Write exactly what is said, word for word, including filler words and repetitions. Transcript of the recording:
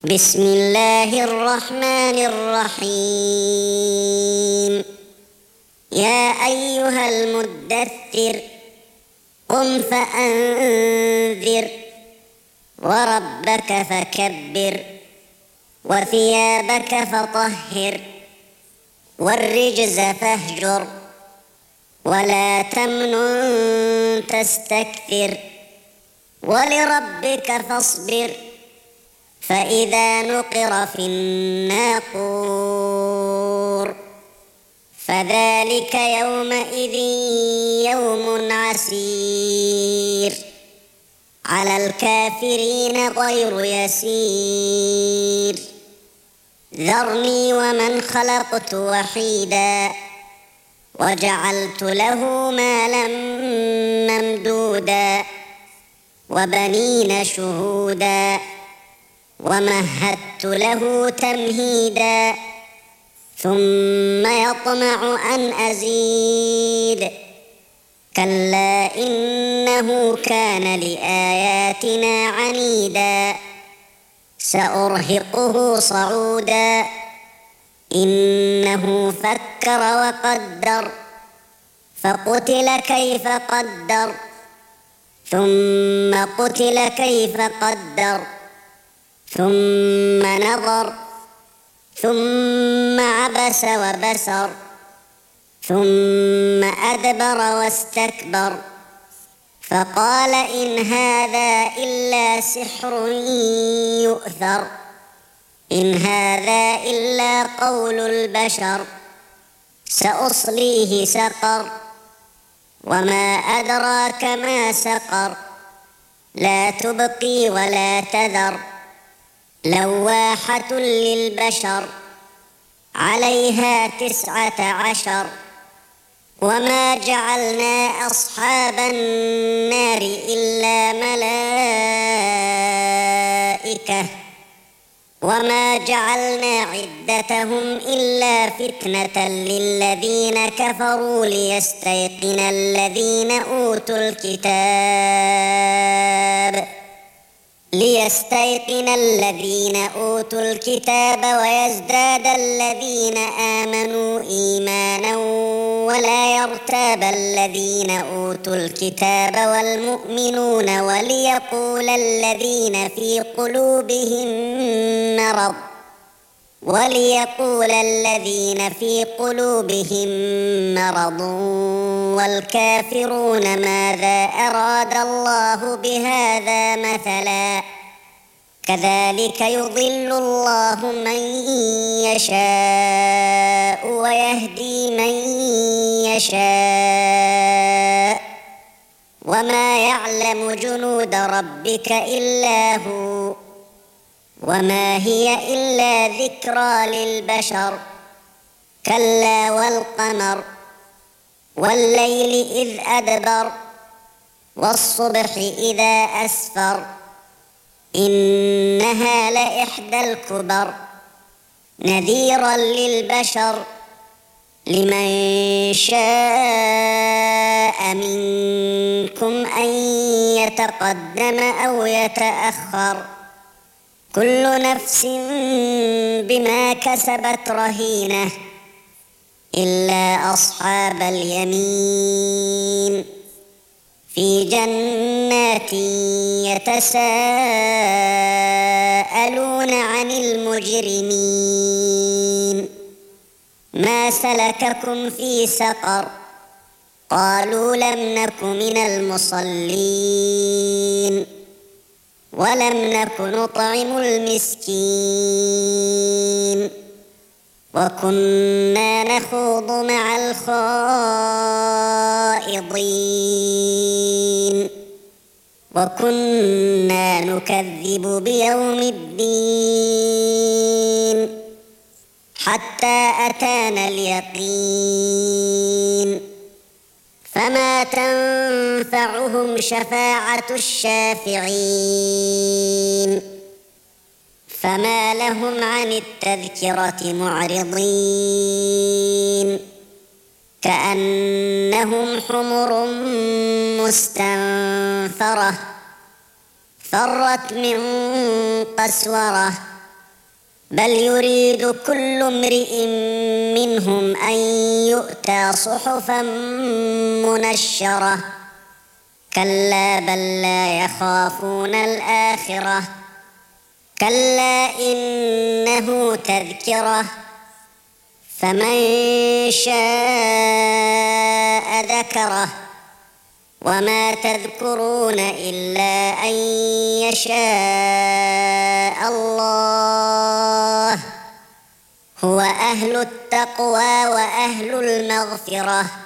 بسم الله الرحمن الرحيم. يا أيها المدثر قم فأنذر وربك فكبر وثيابك فطهر والرجز فاهجر ولا تمنن تستكثر ولربك فاصبر فإذا نقر في الناقور فذلك يومئذ يوم عسير على الكافرين غير يسير. ذرني ومن خلقت وحيدا وجعلت له مالا ممدودا وبنين شهودا ومهدت له تمهيدا ثم يطمع أن أزيد كلا إنه كان لآياتنا عنيدا سأرهقه صعودا إنه فكر وقدر فقتل كيف قدر ثم قتل كيف قدر ثم نظر ثم عبس وبسر ثم أدبر واستكبر فقال إن هذا إلا سحر يؤثر إن هذا إلا قول البشر سأصليه سقر وما أدراك ما سقر لا تبقي ولا تذر لواحة للبشر عليها تسعة عشر وما جعلنا أصحاب النار إلا ملائكة وما جعلنا عدتهم إلا فتنة للذين كفروا ليستيقن الذين أوتوا الكتاب ليستيقن الذين أوتوا الكتاب ويزداد الذين آمنوا إيمانا ولا يرتاب الذين أوتوا الكتاب والمؤمنون وليقول الذين في قلوبهم مرض وليقول الذين في قلوبهم مرض والكافرون ماذا أراد الله بهذا مثلا كذلك يضل الله من يشاء ويهدي من يشاء وما يعلم جنود ربك إلا هو وما هي إلا ذكرى للبشر كلا والقمر والليل إذ أدبر والصبح إذا أسفر إنها لإحدى الكبر نذيرا للبشر لمن شاء منكم أن يتقدم أو يتأخر كل نفس بما كسبت رهينة إلا أصحاب اليمين في جنات يتساءلون عن المجرمين ما سلككم في سقر قالوا لم نك من المصلين ولم نك نطعم المسكين وكنا نخوض مع الخائضين وكنا نكذب بيوم الدين حتى أتانا اليقين فما تنفعهم شفاعة الشافعين فما لهم عن التذكرة معرضين كأنهم حمر مستنفرة فرت من قسورة بل يريد كل امرئ منهم أن يؤتى صحفا منشرة كلا بل لا يخافون الآخرة كلا إنه تذكرة فمن شاء ذكره وما تذكرون إلا أن يشاء الله هو أهل التقوى وأهل المغفرة